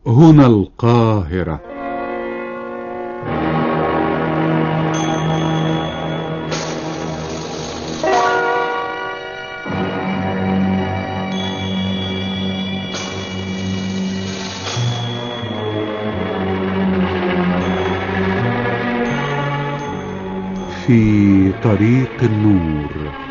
هنا القاهرة. في طريق النور.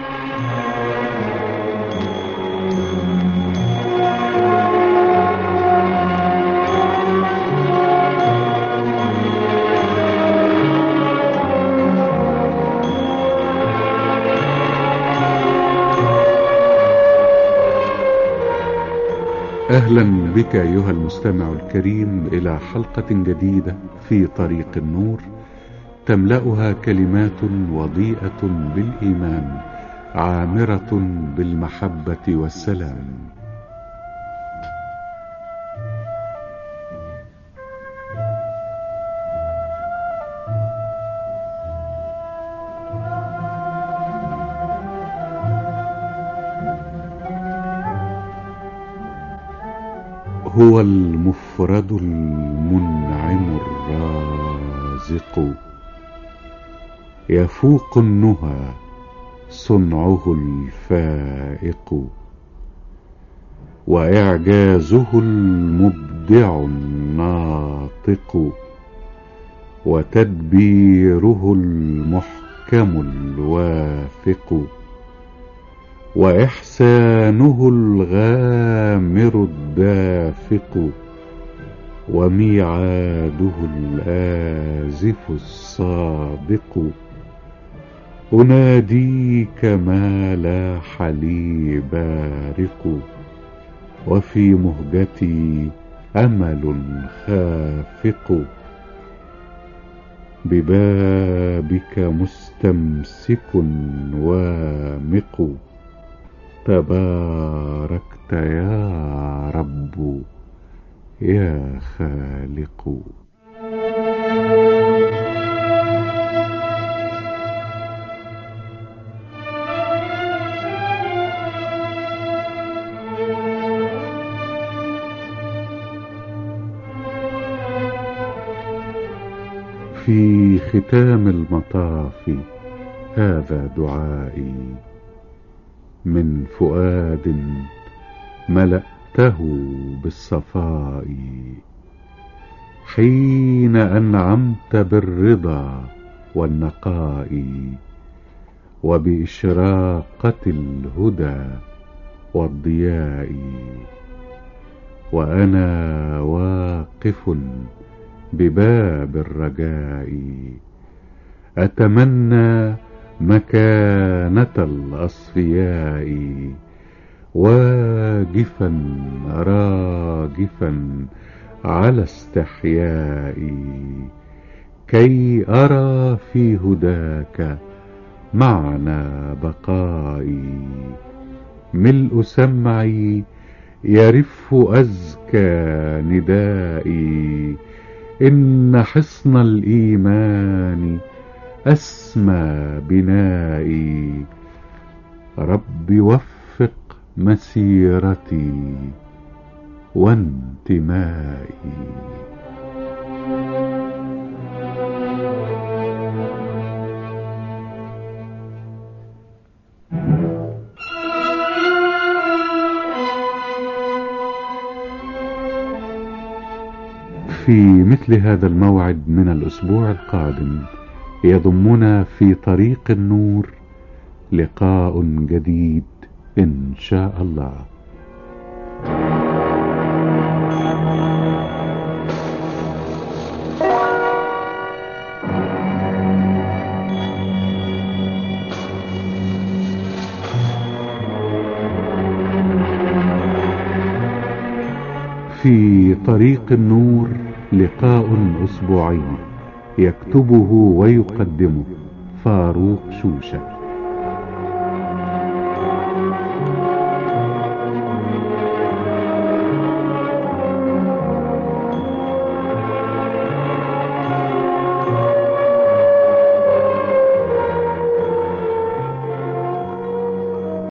أهلا بك أيها المستمع الكريم إلى حلقة جديدة في طريق النور، تملأها كلمات وضيئة بالإيمان، عامرة بالمحبة والسلام. هو المفرد المنعم الرازق، يفوق النهى صنعه الفائق، وإعجازه المبدع الناطق، وتدبيره المحكم الواثق، وإحسانه الغامر الدافق، وميعاده الآزف الصادق. أناديك ما لاح لي بارق، وفي مهجتي أمل خافق، ببابك مستمسك وامق. تباركت يا رب يا خالق. في ختام المطاف هذا دعائي من فؤاد ملأته بالصفاء، حين أنعمت بالرضا والنقاء، وبإشراقة الهدى والضياء، وأنا واقف بباب الرجاء، أتمنى مكانة الأصفياء، واقفا راجفا على استحيائي، كي أرى في هداك معنى بقائي. ملء سمعي يرف أزكى ندائي، إن حصن الإيمان أسمى بنائي. رب وفق مسيرتي وانتمائي. في مثل هذا الموعد من الأسبوع القادم يضمنا في طريق النور لقاء جديد إن شاء الله. في طريق النور لقاء أسبوعي، يكتبه ويقدمه فاروق شوشة.